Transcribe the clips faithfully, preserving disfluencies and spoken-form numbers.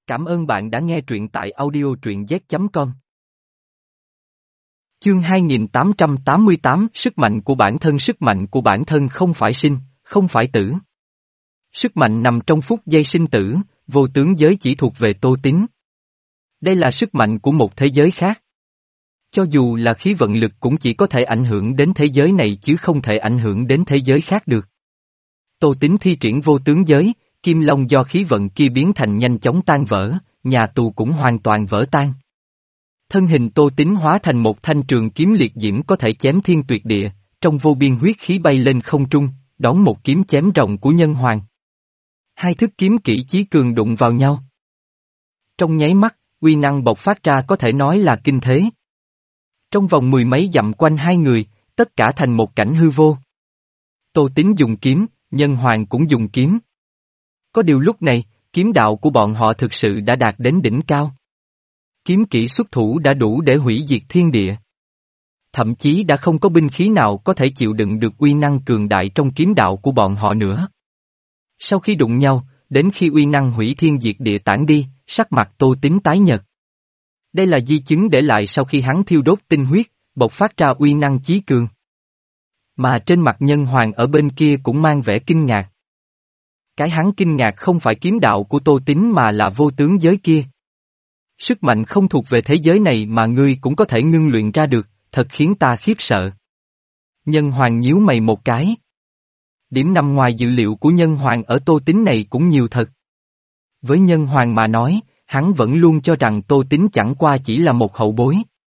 Cảm ơn bạn đã nghe truyện tại audio truyện z chấm com. Chương hai nghìn tám trăm tám mươi tám Sức mạnh của bản thân. Sức mạnh của bản thân không phải sinh, không phải tử. Sức mạnh nằm trong phút giây sinh tử, vô tướng giới chỉ thuộc về Tô Tín. Đây là sức mạnh của một thế giới khác. Cho dù là khí vận lực cũng chỉ có thể ảnh hưởng đến thế giới này chứ không thể ảnh hưởng đến thế giới khác được. Tô Tín thi triển vô tướng giới, kim long do khí vận kia biến thành nhanh chóng tan vỡ, nhà tù cũng hoàn toàn vỡ tan. Thân hình Tô Tín hóa thành một thanh trường kiếm liệt diễm có thể chém thiên tuyệt địa, trong vô biên huyết khí bay lên không trung, đón một kiếm chém rồng của nhân hoàng. Hai thức kiếm kỹ chí cường đụng vào nhau. Trong nháy mắt, uy năng bộc phát ra có thể nói là kinh thế. Trong vòng mười mấy dặm quanh hai người, tất cả thành một cảnh hư vô. Tô Tín dùng kiếm, nhân hoàng cũng dùng kiếm. Có điều lúc này, kiếm đạo của bọn họ thực sự đã đạt đến đỉnh cao. Kiếm kỹ xuất thủ đã đủ để hủy diệt thiên địa. Thậm chí đã không có binh khí nào có thể chịu đựng được uy năng cường đại trong kiếm đạo của bọn họ nữa. Sau khi đụng nhau, đến khi uy năng hủy thiên diệt địa tản đi, sắc mặt Tô Tín tái nhợt. Đây là di chứng để lại sau khi hắn thiêu đốt tinh huyết, bộc phát ra uy năng chí cường. Mà trên mặt nhân hoàng ở bên kia cũng mang vẻ kinh ngạc. Cái hắn kinh ngạc không phải kiếm đạo của Tô Tín mà là vô tướng giới kia. Sức mạnh không thuộc về thế giới này mà ngươi cũng có thể ngưng luyện ra được, thật khiến ta khiếp sợ. Nhân hoàng nhíu mày một cái. Điểm nằm ngoài dự liệu của nhân hoàng ở Tô Tín này cũng nhiều thật. Với nhân hoàng mà nói, hắn vẫn luôn cho rằng Tô Tín chẳng qua chỉ là một hậu bối.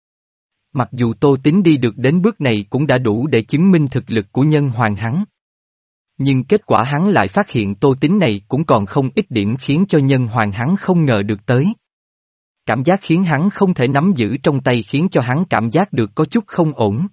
Mặc dù Tô Tín đi được đến bước này cũng đã đủ để chứng minh thực lực của nhân hoàng hắn. Nhưng kết quả hắn lại phát hiện Tô Tín này cũng còn không ít điểm khiến cho nhân hoàng hắn không ngờ được tới. Cảm giác khiến hắn không thể nắm giữ trong tay khiến cho hắn cảm giác được có chút không ổn.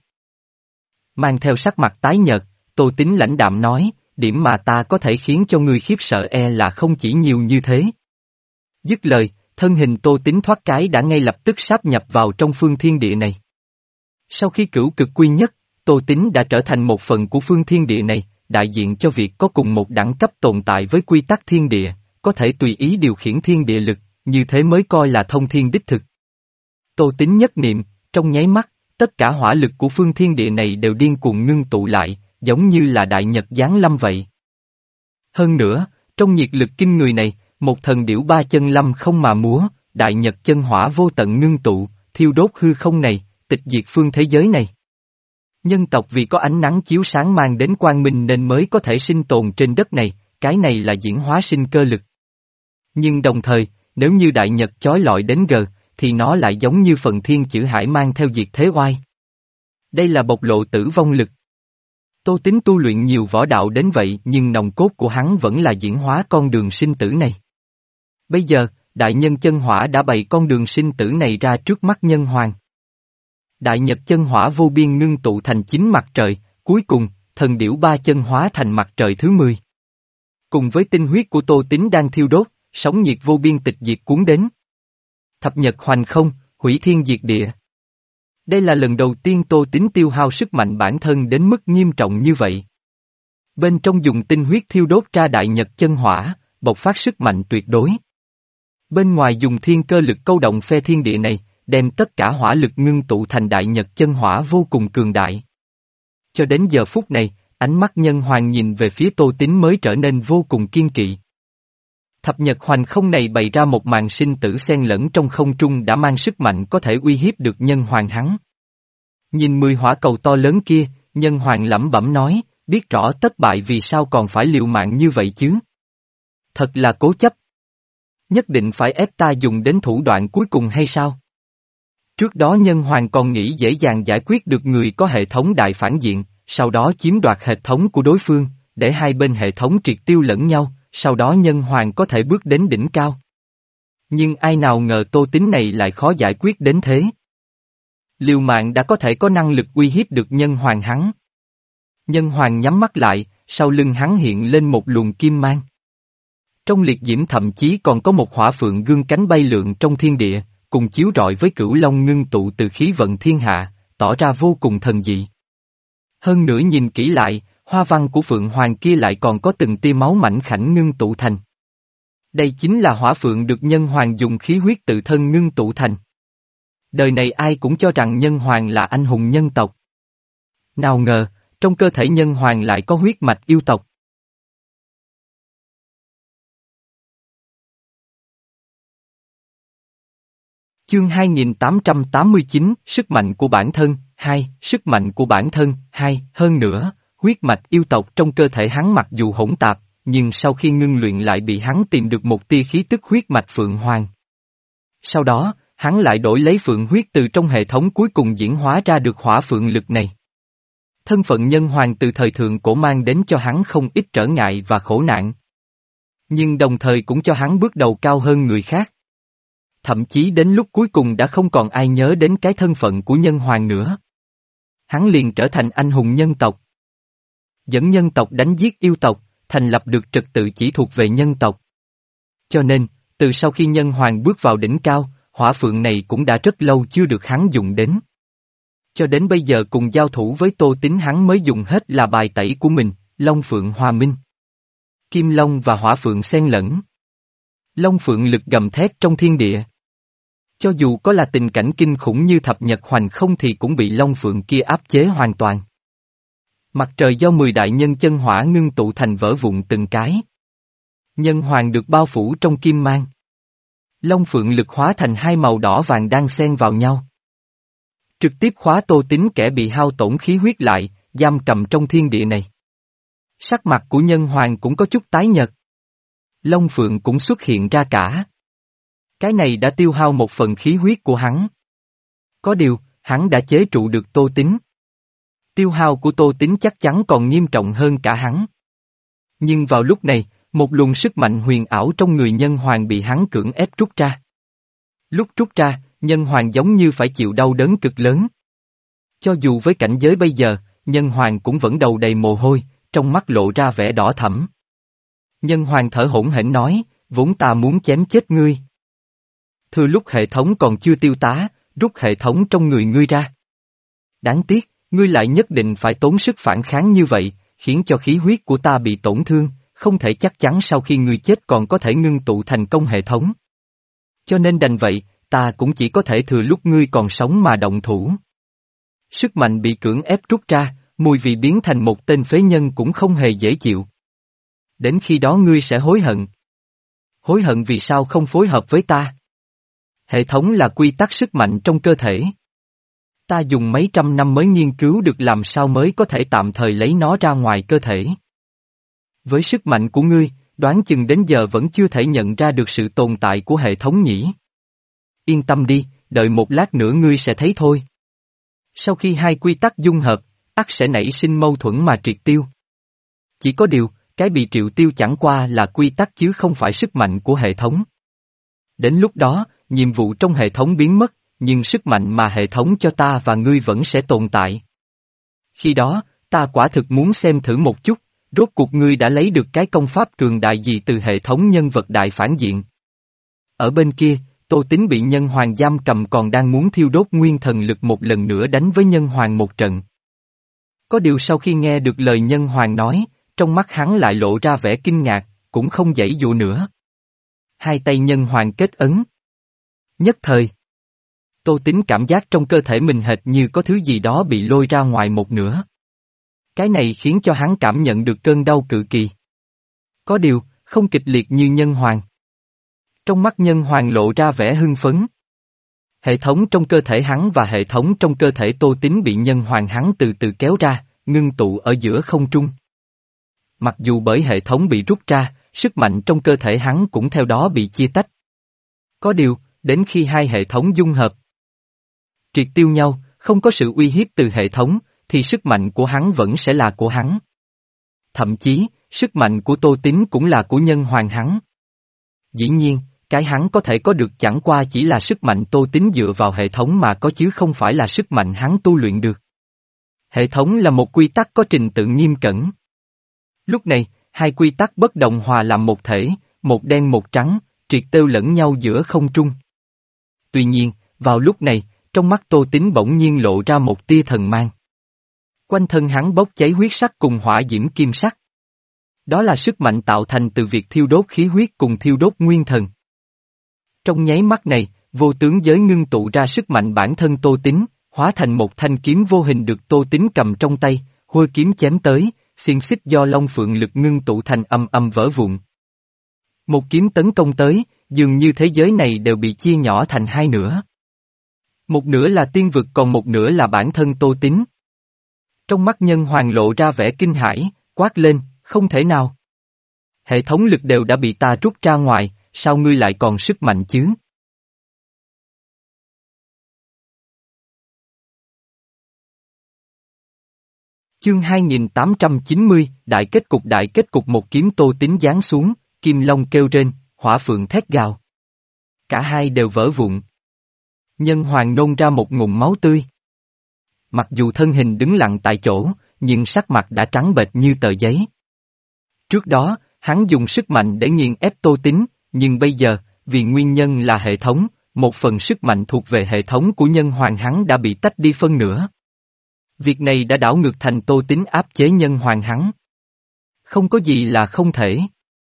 Mang theo sắc mặt tái nhợt, Tô Tín lãnh đạm nói, điểm mà ta có thể khiến cho ngươi khiếp sợ e là không chỉ nhiều như thế. Dứt lời, thân hình Tô Tín thoát cái đã ngay lập tức sáp nhập vào trong phương thiên địa này. Sau khi cửu cực quy nhất, Tô Tín đã trở thành một phần của phương thiên địa này, đại diện cho việc có cùng một đẳng cấp tồn tại với quy tắc thiên địa, có thể tùy ý điều khiển thiên địa lực, như thế mới coi là thông thiên đích thực. Tô Tín nhất niệm, trong nháy mắt, tất cả hỏa lực của phương thiên địa này đều điên cuồng ngưng tụ lại, giống như là đại nhật giáng lâm vậy. Hơn nữa, trong nhiệt lực kinh người này, một thần điểu ba chân lâm không mà múa, đại nhật chân hỏa vô tận ngưng tụ, thiêu đốt hư không này, tịch diệt phương thế giới này. Nhân tộc vì có ánh nắng chiếu sáng mang đến quang minh nên mới có thể sinh tồn trên đất này, cái này là diễn hóa sinh cơ lực. Nhưng đồng thời, nếu như đại nhật chói lọi đến gần, thì nó lại giống như phần thiên chữ hải mang theo diệt thế oai. Đây là bộc lộ tử vong lực. Tô Tín tu luyện nhiều võ đạo đến vậy nhưng nòng cốt của hắn vẫn là diễn hóa con đường sinh tử này. Bây giờ, đại nhân chân hỏa đã bày con đường sinh tử này ra trước mắt nhân hoàng. Đại nhật chân hỏa vô biên ngưng tụ thành chín mặt trời, cuối cùng, thần điểu ba chân hóa thành mặt trời thứ mười. Cùng với tinh huyết của Tô Tín đang thiêu đốt, sóng nhiệt vô biên tịch diệt cuốn đến. Thập nhật hoành không, hủy thiên diệt địa. Đây là lần đầu tiên Tô Tín tiêu hao sức mạnh bản thân đến mức nghiêm trọng như vậy. Bên trong dùng tinh huyết thiêu đốt ra đại nhật chân hỏa, bộc phát sức mạnh tuyệt đối. Bên ngoài dùng thiên cơ lực câu động phe thiên địa này, đem tất cả hỏa lực ngưng tụ thành đại nhật chân hỏa vô cùng cường đại. Cho đến giờ phút này, ánh mắt nhân hoàng nhìn về phía Tô Tín mới trở nên vô cùng kiên kỵ. Thập nhật hoành không này bày ra một màn sinh tử xen lẫn trong không trung đã mang sức mạnh có thể uy hiếp được nhân hoàng hắn. Nhìn mười hỏa cầu to lớn kia, nhân hoàng lẩm bẩm nói, biết rõ tất bại vì sao còn phải liều mạng như vậy chứ. Thật là cố chấp. Nhất định phải ép ta dùng đến thủ đoạn cuối cùng hay sao? Trước đó nhân hoàng còn nghĩ dễ dàng giải quyết được người có hệ thống đại phản diện, sau đó chiếm đoạt hệ thống của đối phương, để hai bên hệ thống triệt tiêu lẫn nhau, sau đó nhân hoàng có thể bước đến đỉnh cao. Nhưng ai nào ngờ Tô Tín này lại khó giải quyết đến thế. Liều mạng đã có thể có năng lực uy hiếp được nhân hoàng hắn. Nhân hoàng nhắm mắt lại, sau lưng hắn hiện lên một luồng kim mang. Trong liệt diễm thậm chí còn có một hỏa phượng gương cánh bay lượn trong thiên địa, cùng chiếu rọi với cửu long ngưng tụ từ khí vận thiên hạ, tỏ ra vô cùng thần dị. Hơn nữa nhìn kỹ lại, hoa văn của phượng hoàng kia lại còn có từng tia máu mảnh khảnh ngưng tụ thành. Đây chính là hỏa phượng được nhân hoàng dùng khí huyết tự thân ngưng tụ thành. Đời này ai cũng cho rằng nhân hoàng là anh hùng nhân tộc. Nào ngờ, trong cơ thể nhân hoàng lại có huyết mạch yêu tộc. Chương hai nghìn tám trăm tám mươi chín, Sức mạnh của bản thân, hai, Sức mạnh của bản thân, hai, hơn nữa, huyết mạch yêu tộc trong cơ thể hắn mặc dù hỗn tạp, nhưng sau khi ngưng luyện lại bị hắn tìm được một tia khí tức huyết mạch Phượng Hoàng. Sau đó, hắn lại đổi lấy Phượng huyết từ trong hệ thống cuối cùng diễn hóa ra được hỏa phượng lực này. Thân phận nhân hoàng từ thời thượng cổ mang đến cho hắn không ít trở ngại và khổ nạn. Nhưng đồng thời cũng cho hắn bước đầu cao hơn người khác. Thậm chí đến lúc cuối cùng đã không còn ai nhớ đến cái thân phận của nhân hoàng nữa. Hắn liền trở thành anh hùng nhân tộc. Dẫn nhân tộc đánh giết yêu tộc, thành lập được trật tự chỉ thuộc về nhân tộc. Cho nên, từ sau khi nhân hoàng bước vào đỉnh cao, hỏa phượng này cũng đã rất lâu chưa được hắn dùng đến. Cho đến bây giờ cùng giao thủ với Tô Tín hắn mới dùng hết là bài tẩy của mình, Long Phượng Hòa Minh. Kim Long và hỏa phượng xen lẫn. Long Phượng lực gầm thét trong thiên địa. Cho dù có là tình cảnh kinh khủng như thập nhật hoành không thì cũng bị Long Phượng kia áp chế hoàn toàn. Mặt trời do mười đại nhân chân hỏa ngưng tụ thành vỡ vụn từng cái. Nhân hoàng được bao phủ trong kim mang. Long Phượng lực hóa thành hai màu đỏ vàng đang xen vào nhau. Trực tiếp khóa Tô Tín kẻ bị hao tổn khí huyết lại, giam cầm trong thiên địa này. Sắc mặt của nhân hoàng cũng có chút tái nhợt. Long Phượng cũng xuất hiện ra cả. Cái này đã tiêu hao một phần khí huyết của hắn. Có điều, hắn đã chế trụ được Tô Tín. Tiêu hao của Tô Tín chắc chắn còn nghiêm trọng hơn cả hắn. Nhưng vào lúc này, một luồng sức mạnh huyền ảo trong người nhân hoàng bị hắn cưỡng ép rút ra. Lúc rút ra, nhân hoàng giống như phải chịu đau đớn cực lớn. Cho dù với cảnh giới bây giờ, nhân hoàng cũng vẫn đầu đầy mồ hôi, trong mắt lộ ra vẻ đỏ thẫm. Nhân hoàng thở hổn hển nói, vốn ta muốn chém chết ngươi. Thừa lúc hệ thống còn chưa tiêu tá, rút hệ thống trong người ngươi ra. Đáng tiếc, ngươi lại nhất định phải tốn sức phản kháng như vậy, khiến cho khí huyết của ta bị tổn thương, không thể chắc chắn sau khi ngươi chết còn có thể ngưng tụ thành công hệ thống. Cho nên đành vậy, ta cũng chỉ có thể thừa lúc ngươi còn sống mà động thủ. Sức mạnh bị cưỡng ép rút ra, mùi vị biến thành một tên phế nhân cũng không hề dễ chịu. Đến khi đó ngươi sẽ hối hận. Hối hận vì sao không phối hợp với ta? Hệ thống là quy tắc sức mạnh trong cơ thể. Ta dùng mấy trăm năm mới nghiên cứu được làm sao mới có thể tạm thời lấy nó ra ngoài cơ thể. Với sức mạnh của ngươi, đoán chừng đến giờ vẫn chưa thể nhận ra được sự tồn tại của hệ thống nhỉ. Yên tâm đi, đợi một lát nữa ngươi sẽ thấy thôi. Sau khi hai quy tắc dung hợp, ắt sẽ nảy sinh mâu thuẫn mà triệt tiêu. Chỉ có điều, cái bị triệu tiêu chẳng qua là quy tắc chứ không phải sức mạnh của hệ thống. Đến lúc đó, nhiệm vụ trong hệ thống biến mất, nhưng sức mạnh mà hệ thống cho ta và ngươi vẫn sẽ tồn tại. Khi đó, ta quả thực muốn xem thử một chút, rốt cuộc ngươi đã lấy được cái công pháp cường đại gì từ hệ thống nhân vật đại phản diện. Ở bên kia, Tô Tín bị nhân hoàng giam cầm còn đang muốn thiêu đốt nguyên thần lực một lần nữa đánh với nhân hoàng một trận. Có điều sau khi nghe được lời nhân hoàng nói, trong mắt hắn lại lộ ra vẻ kinh ngạc, cũng không giãy dụa nữa. Hai tay nhân hoàng kết ấn. Nhất thời, Tô Tín cảm giác trong cơ thể mình hệt như có thứ gì đó bị lôi ra ngoài một nửa. Cái này khiến cho hắn cảm nhận được cơn đau cự kỳ. Có điều, không kịch liệt như nhân hoàng. Trong mắt nhân hoàng lộ ra vẻ hưng phấn. Hệ thống trong cơ thể hắn và hệ thống trong cơ thể Tô Tín bị nhân hoàng hắn từ từ kéo ra, ngưng tụ ở giữa không trung. Mặc dù bởi hệ thống bị rút ra, sức mạnh trong cơ thể hắn cũng theo đó bị chia tách. Có điều, đến khi hai hệ thống dung hợp, triệt tiêu nhau, không có sự uy hiếp từ hệ thống, thì sức mạnh của hắn vẫn sẽ là của hắn. Thậm chí, sức mạnh của Tô Tín cũng là của nhân hoàng hắn. Dĩ nhiên, cái hắn có thể có được chẳng qua chỉ là sức mạnh Tô Tín dựa vào hệ thống mà có chứ không phải là sức mạnh hắn tu luyện được. Hệ thống là một quy tắc có trình tự nghiêm cẩn. Lúc này, hai quy tắc bất đồng hòa làm một thể, một đen một trắng, triệt tiêu lẫn nhau giữa không trung. Tuy nhiên, vào lúc này, trong mắt Tô Tín bỗng nhiên lộ ra một tia thần mang. Quanh thân hắn bốc cháy huyết sắc cùng hỏa diễm kim sắc. Đó là sức mạnh tạo thành từ việc thiêu đốt khí huyết cùng thiêu đốt nguyên thần. Trong nháy mắt này, vô tướng giới ngưng tụ ra sức mạnh bản thân Tô Tín, hóa thành một thanh kiếm vô hình được Tô Tín cầm trong tay, hôi kiếm chém tới, xiên xích do Long Phượng lực ngưng tụ thành âm âm vỡ vụn. Một kiếm tấn công tới, dường như thế giới này đều bị chia nhỏ thành hai nửa. Một nửa là tiên vực còn một nửa là bản thân Tô Tín. Trong mắt Nhân Hoàng lộ ra vẻ kinh hãi, quát lên, không thể nào. Hệ thống lực đều đã bị ta rút ra ngoài, sao ngươi lại còn sức mạnh chứ? Chương hai nghìn tám trăm chín mươi, Đại kết cục đại kết cục một kiếm Tô Tín giáng xuống, Kim Long kêu rên, Hỏa Phượng thét gào. Cả hai đều vỡ vụn. Nhân Hoàng nôn ra một ngụm máu tươi. Mặc dù thân hình đứng lặng tại chỗ, nhưng sắc mặt đã trắng bệch như tờ giấy. Trước đó, hắn dùng sức mạnh để nghiền ép Tô Tín, nhưng bây giờ, vì nguyên nhân là hệ thống, một phần sức mạnh thuộc về hệ thống của Nhân Hoàng hắn đã bị tách đi phân nửa. Việc này đã đảo ngược thành Tô Tín áp chế Nhân Hoàng hắn. Không có gì là không thể.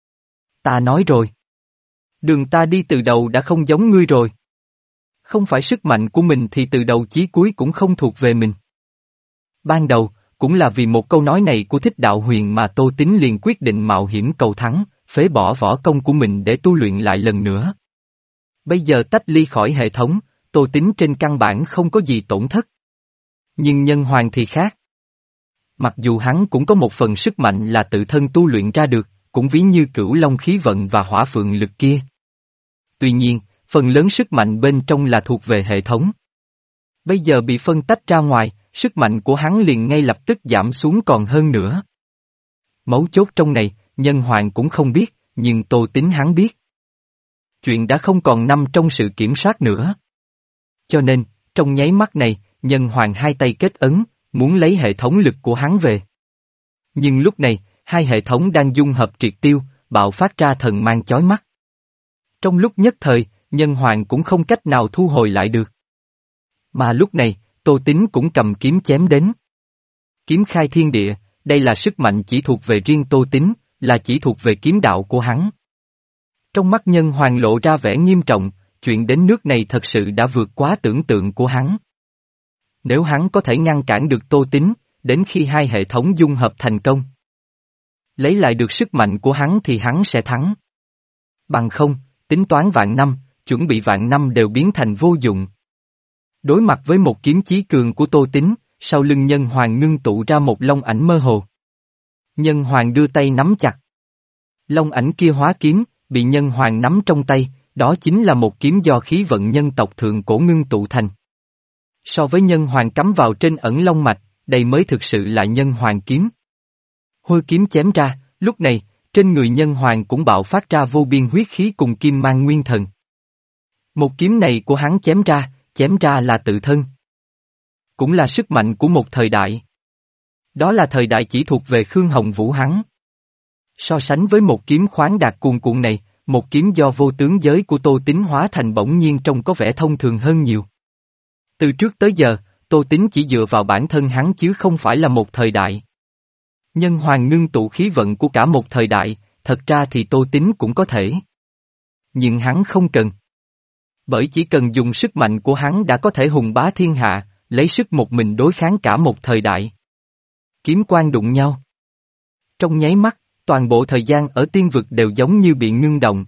Ta nói rồi. Đường ta đi từ đầu đã không giống ngươi rồi. Không phải sức mạnh của mình thì từ đầu chí cuối cũng không thuộc về mình. Ban đầu, cũng là vì một câu nói này của Thích Đạo Huyền mà Tô Tín liền quyết định mạo hiểm cầu thắng, phế bỏ võ công của mình để tu luyện lại lần nữa. Bây giờ tách ly khỏi hệ thống, Tô Tín trên căn bản không có gì tổn thất. Nhưng Nhân Hoàng thì khác. Mặc dù hắn cũng có một phần sức mạnh là tự thân tu luyện ra được, cũng ví như Cửu Long khí vận và Hỏa Phượng lực kia. Tuy nhiên, phần lớn sức mạnh bên trong là thuộc về hệ thống. Bây giờ bị phân tách ra ngoài, sức mạnh của hắn liền ngay lập tức giảm xuống còn hơn nữa. Mấu chốt trong này, Nhân Hoàng cũng không biết, nhưng Tô Tín hắn biết. Chuyện đã không còn nằm trong sự kiểm soát nữa. Cho nên, trong nháy mắt này, Nhân Hoàng hai tay kết ấn, muốn lấy hệ thống lực của hắn về. Nhưng lúc này, hai hệ thống đang dung hợp triệt tiêu, bạo phát ra thần mang chói mắt. Trong lúc nhất thời, Nhân Hoàng cũng không cách nào thu hồi lại được. Mà lúc này, Tô Tín cũng cầm kiếm chém đến. Kiếm khai thiên địa, đây là sức mạnh chỉ thuộc về riêng Tô Tín, là chỉ thuộc về kiếm đạo của hắn. Trong mắt Nhân Hoàng lộ ra vẻ nghiêm trọng, chuyện đến nước này thật sự đã vượt quá tưởng tượng của hắn. Nếu hắn có thể ngăn cản được Tô Tín, đến khi hai hệ thống dung hợp thành công, lấy lại được sức mạnh của hắn thì hắn sẽ thắng. Bằng không, tính toán vạn năm, chuẩn bị vạn năm đều biến thành vô dụng. Đối mặt với một kiếm chí cường của Tô Tín, sau lưng Nhân Hoàng ngưng tụ ra một long ảnh mơ hồ. Nhân Hoàng đưa tay nắm chặt. Long ảnh kia hóa kiếm, bị Nhân Hoàng nắm trong tay, đó chính là một kiếm do khí vận nhân tộc thượng cổ ngưng tụ thành. So với Nhân Hoàng cắm vào trên ẩn long mạch, đây mới thực sự là Nhân Hoàng kiếm. Hôi kiếm chém ra, lúc này, trên người Nhân Hoàng cũng bạo phát ra vô biên huyết khí cùng kim mang nguyên thần. Một kiếm này của hắn chém ra, chém ra là tự thân. Cũng là sức mạnh của một thời đại. Đó là thời đại chỉ thuộc về Khương Hồng Vũ hắn. So sánh với một kiếm khoáng đạt cuồn cuộn này, một kiếm do vô tướng giới của Tô Tín hóa thành bỗng nhiên trông có vẻ thông thường hơn nhiều. Từ trước tới giờ, Tô Tín chỉ dựa vào bản thân hắn chứ không phải là một thời đại. Nhân Hoàng ngưng tụ khí vận của cả một thời đại, thật ra thì Tô Tín cũng có thể. Nhưng hắn không cần. Bởi chỉ cần dùng sức mạnh của hắn đã có thể hùng bá thiên hạ, lấy sức một mình đối kháng cả một thời đại. Kiếm quang đụng nhau. Trong nháy mắt, toàn bộ thời gian ở tiên vực đều giống như bị ngưng động.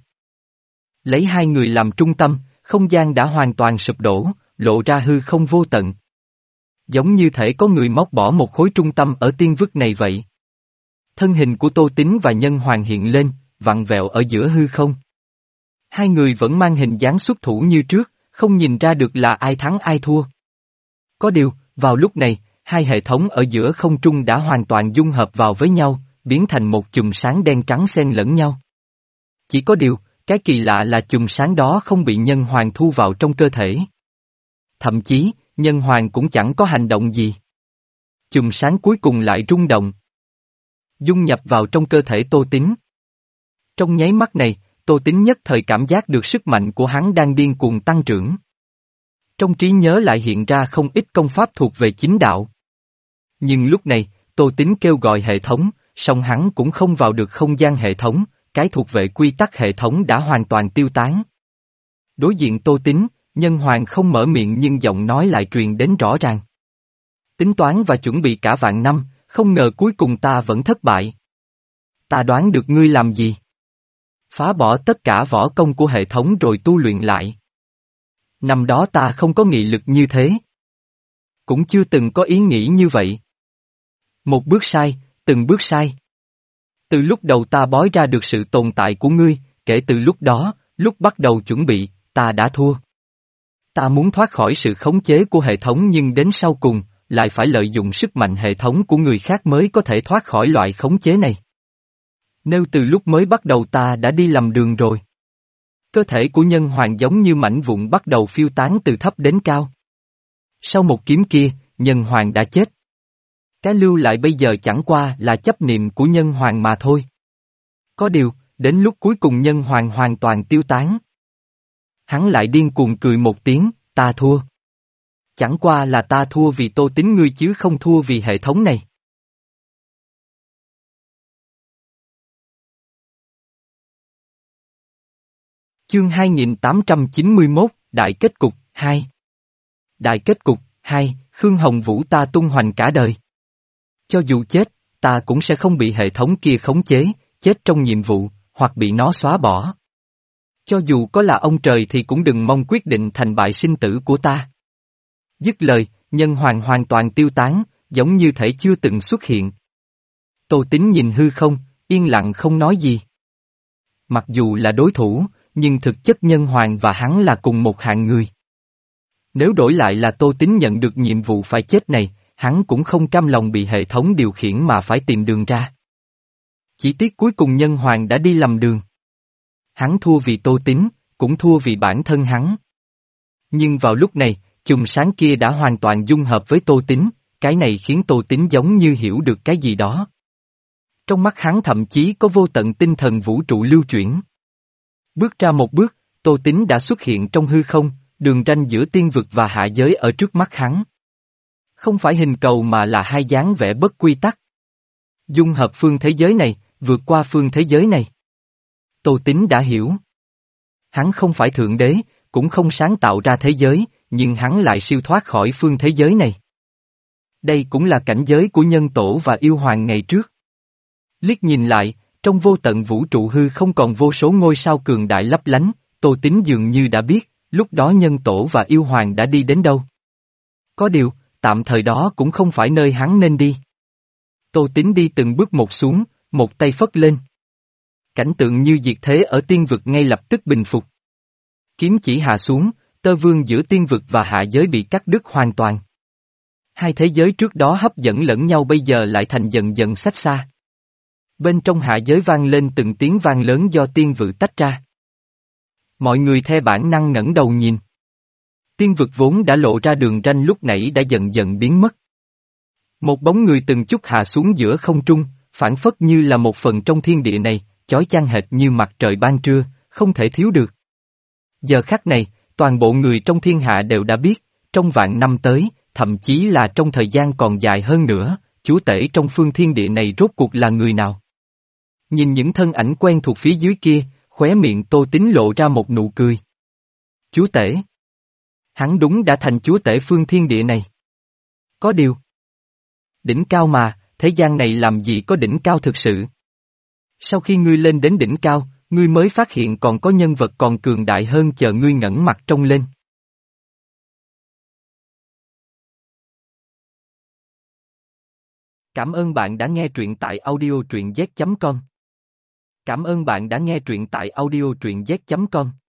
Lấy hai người làm trung tâm, không gian đã hoàn toàn sụp đổ, lộ ra hư không vô tận. Giống như thể có người móc bỏ một khối trung tâm ở tiên vực này vậy. Thân hình của Tô Tín và Nhân Hoàng hiện lên, vặn vẹo ở giữa hư không. Hai người vẫn mang hình dáng xuất thủ như trước, không nhìn ra được là ai thắng ai thua. Có điều, vào lúc này, hai hệ thống ở giữa không trung đã hoàn toàn dung hợp vào với nhau, biến thành một chùm sáng đen trắng xen lẫn nhau. Chỉ có điều, cái kỳ lạ là chùm sáng đó không bị Nhân Hoàng thu vào trong cơ thể. Thậm chí, Nhân Hoàng cũng chẳng có hành động gì. Chùm sáng cuối cùng lại rung động. Dung nhập vào trong cơ thể Tô Tín. Trong nháy mắt này, Tô Tín nhất thời cảm giác được sức mạnh của hắn đang điên cuồng tăng trưởng. Trong trí nhớ lại hiện ra không ít công pháp thuộc về chính đạo. Nhưng lúc này, Tô Tín kêu gọi hệ thống, song hắn cũng không vào được không gian hệ thống, cái thuộc về quy tắc hệ thống đã hoàn toàn tiêu tán. Đối diện Tô Tín, Nhân Hoàng không mở miệng nhưng giọng nói lại truyền đến rõ ràng. Tính toán và chuẩn bị cả vạn năm, không ngờ cuối cùng ta vẫn thất bại. Ta đoán được ngươi làm gì? Phá bỏ tất cả võ công của hệ thống rồi tu luyện lại. Năm đó ta không có nghị lực như thế. Cũng chưa từng có ý nghĩ như vậy. Một bước sai, từng bước sai. Từ lúc đầu ta bói ra được sự tồn tại của ngươi, kể từ lúc đó, lúc bắt đầu chuẩn bị, ta đã thua. Ta muốn thoát khỏi sự khống chế của hệ thống nhưng đến sau cùng, lại phải lợi dụng sức mạnh hệ thống của người khác mới có thể thoát khỏi loại khống chế này. Nếu từ lúc mới bắt đầu ta đã đi lầm đường rồi. Cơ thể của Nhân Hoàng giống như mảnh vụn bắt đầu phiêu tán từ thấp đến cao. Sau một kiếm kia, Nhân Hoàng đã chết. Cái lưu lại bây giờ chẳng qua là chấp niệm của Nhân Hoàng mà thôi. Có điều, đến lúc cuối cùng Nhân Hoàng hoàn toàn tiêu tán. Hắn lại điên cuồng cười một tiếng, ta thua. Chẳng qua là ta thua vì Tô Tín ngươi chứ không thua vì hệ thống này. Chương hai nghìn tám trăm chín mươi mốt, Đại kết cục, hai. Đại kết cục, hai, Khương Hồng Vũ ta tung hoành cả đời. Cho dù chết, ta cũng sẽ không bị hệ thống kia khống chế, chết trong nhiệm vụ, hoặc bị nó xóa bỏ. Cho dù có là ông trời thì cũng đừng mong quyết định thành bại sinh tử của ta. Dứt lời, Nhân Hoàng hoàn toàn tiêu tán, giống như thể chưa từng xuất hiện. Tô Tín nhìn hư không, yên lặng không nói gì. Mặc dù là đối thủ, nhưng thực chất Nhân Hoàng và hắn là cùng một hạng người. Nếu đổi lại là Tô Tín nhận được nhiệm vụ phải chết này, hắn cũng không cam lòng bị hệ thống điều khiển mà phải tìm đường ra. Chỉ tiếc cuối cùng Nhân Hoàng đã đi lầm đường. Hắn thua vì Tô Tín, cũng thua vì bản thân hắn. Nhưng vào lúc này, chùm sáng kia đã hoàn toàn dung hợp với Tô Tín, cái này khiến Tô Tín giống như hiểu được cái gì đó. Trong mắt hắn thậm chí có vô tận tinh thần vũ trụ lưu chuyển. Bước ra một bước, Tô Tín đã xuất hiện trong hư không, đường ranh giữa tiên vực và hạ giới ở trước mắt hắn. Không phải hình cầu mà là hai dáng vẽ bất quy tắc. Dung hợp phương thế giới này, vượt qua phương thế giới này. Tô Tín đã hiểu. Hắn không phải thượng đế, cũng không sáng tạo ra thế giới, nhưng hắn lại siêu thoát khỏi phương thế giới này. Đây cũng là cảnh giới của nhân tổ và yêu hoàng ngày trước. Liếc nhìn lại, trong vô tận vũ trụ hư không còn vô số ngôi sao cường đại lấp lánh, Tô Tín dường như đã biết, lúc đó nhân tổ và yêu hoàng đã đi đến đâu. Có điều, tạm thời đó cũng không phải nơi hắn nên đi. Tô Tín đi từng bước một xuống, một tay phất lên. Cảnh tượng như diệt thế ở tiên vực ngay lập tức bình phục. Kiếm chỉ hạ xuống, tơ vương giữa tiên vực và hạ giới bị cắt đứt hoàn toàn. Hai thế giới trước đó hấp dẫn lẫn nhau bây giờ lại thành dần dần cách xa. Bên trong hạ giới vang lên từng tiếng vang lớn do tiên vực tách ra. Mọi người theo bản năng ngẩng đầu nhìn. Tiên vực vốn đã lộ ra đường ranh lúc nãy đã dần dần biến mất. Một bóng người từng chút hạ xuống giữa không trung, phản phất như là một phần trong thiên địa này, chói chang hệt như mặt trời ban trưa, không thể thiếu được. Giờ khắc này, toàn bộ người trong thiên hạ đều đã biết, trong vạn năm tới, thậm chí là trong thời gian còn dài hơn nữa, chúa tể trong phương thiên địa này rốt cuộc là người nào. Nhìn những thân ảnh quen thuộc phía dưới kia, khóe miệng Tô Tín lộ ra một nụ cười. Chúa tể. Hắn đúng đã thành chúa tể phương thiên địa này. Có điều. Đỉnh cao mà, thế gian này làm gì có đỉnh cao thực sự. Sau khi ngươi lên đến đỉnh cao, ngươi mới phát hiện còn có nhân vật còn cường đại hơn chờ ngươi ngẩng mặt trông lên. Cảm ơn bạn đã nghe truyện tại audio truyện z chấm com. Cảm ơn bạn đã nghe truyện tại audio truyện z chấm com.